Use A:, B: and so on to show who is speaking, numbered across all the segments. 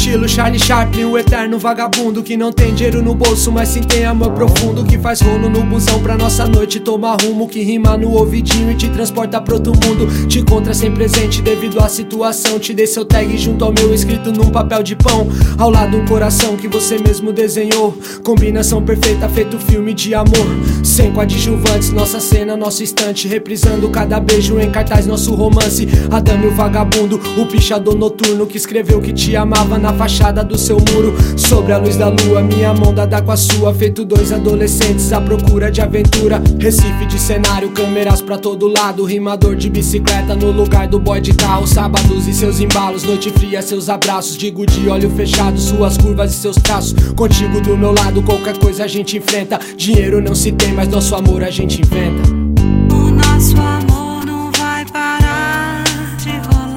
A: estilo Charlie Chaplin, o eterno vagabundo que não tem dinheiro no bolso, mas sim tem amor profundo, que faz rolo no busão pra nossa noite tomar rumo, que rima no ouvidinho e te transporta pro outro mundo. Te encontra sem presente devido à situação, te dei seu tag junto ao meu escrito num papel de pão, ao lado um coração que você mesmo desenhou. Combinação perfeita, feito filme de amor, sem coadjuvantes, nossa cena, nosso instante, reprisando cada beijo em cartaz, nosso romance. A dama e o vagabundo, o pichador noturno que escreveu que te amava na fachada do seu muro. Sobre a luz da lua, minha mão dada com a sua, feito dois adolescentes à procura de aventura. Recife de cenário, câmeras pra todo lado, rimador de bicicleta no lugar do boy de carro. Sábados e seus embalos, noite fria, seus abraços, digo de olho fechado, suas curvas e seus traços. Contigo do meu lado, qualquer coisa a gente enfrenta. Dinheiro não se tem, mas nosso amor a gente inventa.
B: O nosso amor não vai parar de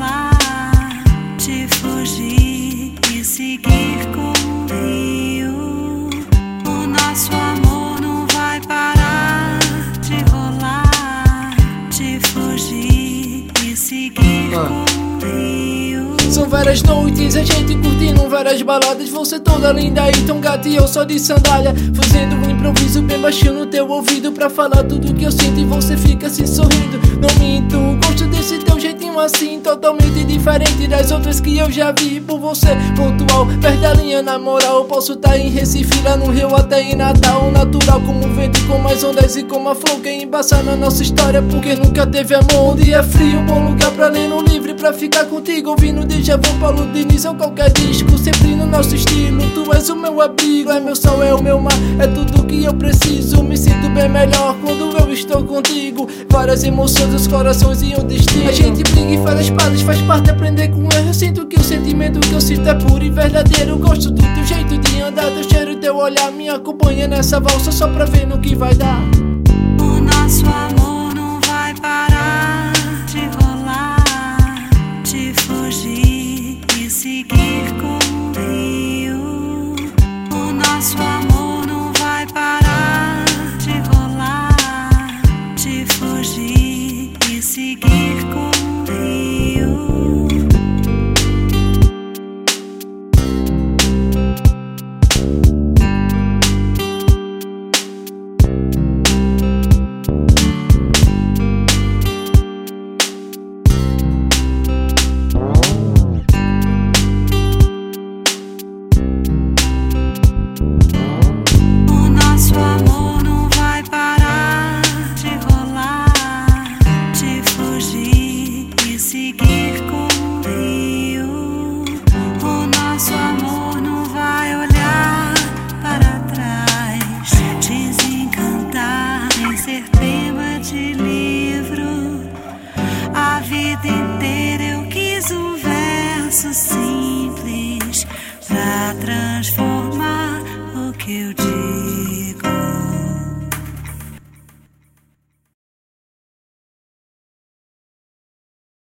B: rolar, de fugir e seguir como um rio. O nosso amor não vai parar de rolar, de fugir e seguir como um rio.
C: São várias noites, a gente curtindo várias baladas, você toda linda e tão gata e eu só de sandália, fazendo um improviso bem baixinho no teu ouvido pra falar tudo que eu sinto e você fica assim sorrindo. Não minto, gosto desse teu jeitinho assim, totalmente diferente das outras que eu já vi. Por você, pontual, perto da linha, na moral, posso tá em Recife, lá no Rio, até em Natal. Natural como o vento, com mais ondas e como a flor que embaça na nossa história, porque nunca teve amor. Um dia frio, um bom lugar pra ler no livre, pra ficar contigo, ouvindo Déjà Vu, Paulo Diniz ou qualquer disco, sempre no nosso estilo. Tu és o meu abrigo, é meu sol, é o meu mar, é tudo que eu preciso. Me sinto bem melhor quando eu estou contigo. Várias emoções, os corações e o destino. A gente briga e faz as pazes, faz parte aprender com erro. Eu sinto que o sentimento que eu sinto é puro e verdadeiro. Gosto do teu jeito de andar, teu cheiro, teu olhar, me acompanha nessa valsa só pra ver no que vai dar.
B: O nosso amor não vai parar de rolar, de fugir e seguir como um rio. O nosso amor não vai parar de rolar, de fugir e seguir como um rio. A vida inteira eu quis um verso simples pra transformar o que eu